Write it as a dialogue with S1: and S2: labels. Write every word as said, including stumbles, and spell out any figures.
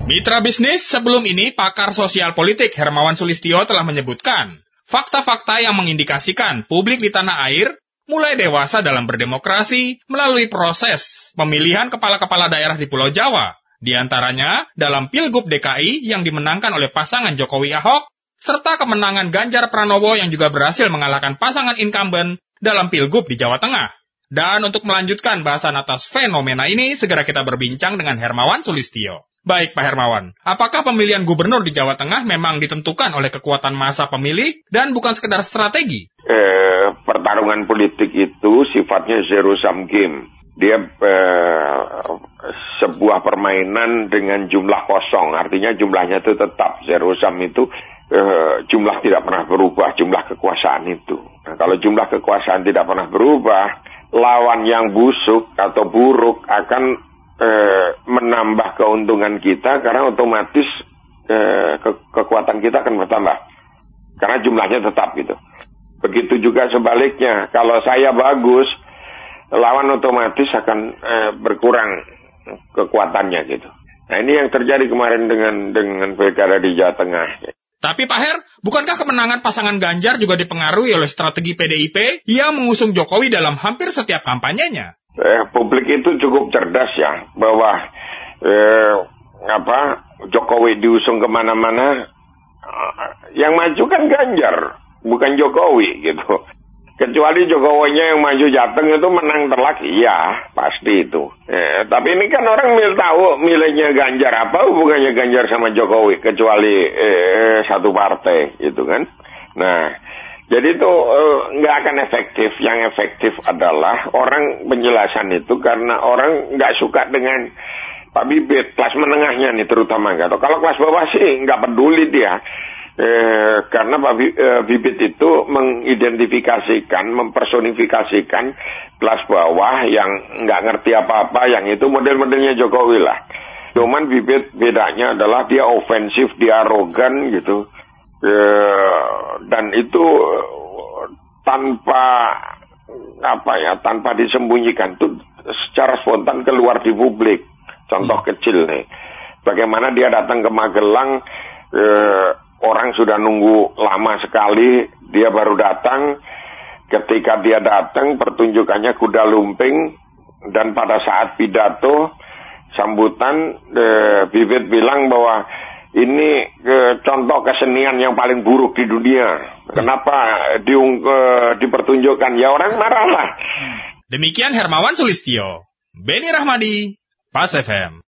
S1: Mitra bisnis, sebelum ini pakar sosial politik Hermawan Sulistyo telah menyebutkan fakta-fakta yang mengindikasikan publik di tanah air mulai dewasa dalam berdemokrasi melalui proses pemilihan kepala-kepala daerah di Pulau Jawa, di antaranya dalam Pilgub D K I yang dimenangkan oleh pasangan Jokowi-Ahok, serta kemenangan Ganjar Pranowo yang juga berhasil mengalahkan pasangan incumbent dalam Pilgub di Jawa Tengah. Dan untuk melanjutkan bahasan atas fenomena ini, segera kita berbincang dengan Hermawan Sulistyo. Baik Pak Hermawan, apakah pemilihan gubernur di Jawa Tengah memang ditentukan oleh kekuatan massa pemilih dan bukan sekedar strategi?
S2: Eh, pertarungan politik itu sifatnya zero sum game. Dia eh, sebuah permainan dengan jumlah kosong, artinya jumlahnya itu tetap. Zero sum itu eh, jumlah tidak pernah berubah, jumlah kekuasaan itu. Nah, kalau jumlah kekuasaan tidak pernah berubah, lawan yang busuk atau buruk akan Eh, menambah keuntungan kita karena otomatis eh, ke- kekuatan kita akan bertambah karena jumlahnya tetap gitu. Begitu juga sebaliknya, kalau saya bagus, lawan otomatis akan eh, berkurang kekuatannya gitu. Nah ini yang terjadi kemarin dengan dengan pilkada di Jawa Tengah.
S1: Tapi Pak Her, bukankah kemenangan pasangan Ganjar juga dipengaruhi oleh strategi P D I P yang mengusung Jokowi dalam hampir setiap kampanyenya?
S2: Eh, publik itu cukup cerdas ya, bahwa eh, apa Jokowi diusung kemana-mana, eh, yang maju kan Ganjar, bukan Jokowi gitu. Kecuali Jokowinya yang maju Jateng itu menang telak, iya pasti itu. Eh, tapi ini kan orang milih tahu milihnya Ganjar, apa hubungannya Ganjar sama Jokowi, kecuali eh, satu partai gitu kan. Nah. Jadi itu nggak uh, akan efektif. Yang efektif adalah orang penjelasan itu karena orang nggak suka dengan Pak Bibit, kelas menengahnya nih terutama. Atau kalau kelas bawah sih nggak peduli dia. Eh, karena Pak Bibit itu mengidentifikasikan, mempersonifikasikan kelas bawah yang nggak ngerti apa-apa, yang itu model-modelnya Jokowi lah. Cuman Bibit bedanya adalah dia ofensif, dia arogan gitu. Uh, dan itu uh, tanpa apa ya, tanpa disembunyikan, tuh secara spontan keluar di publik. Contoh hmm. kecil nih, bagaimana dia datang ke Magelang, uh, orang sudah nunggu lama sekali, dia baru datang. Ketika dia datang, pertunjukannya kuda lumping, dan pada saat pidato sambutan, uh, Bibit bilang bahwa ini ke, contoh kesenian yang paling buruk di dunia. Kenapa diung, ke, dipertunjukkan? Ya orang marah lah.
S1: Demikian Hermawan Sulistyo. Beni Rahmadi, Pas F M.